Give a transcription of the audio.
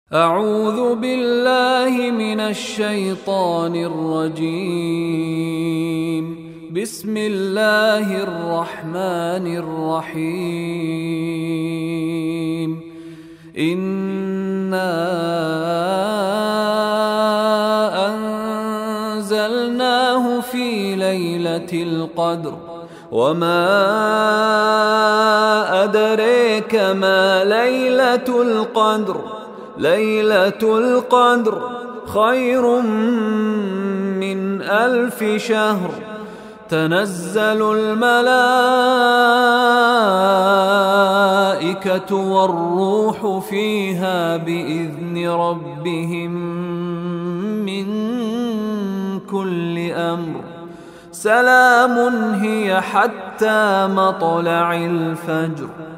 أعوذ بالله من الشيطان الرجيم. بسم الله الرحمن الرحيم. إنا أنزلناه في ليلة القدر وما أدريك ما ليلة القدر. ليلة القدر خير من 1000 شهر. تنزل الملائكة والروح فيها بإذن ربهم من كل أمر. سلام هي حتى مطلع الفجر.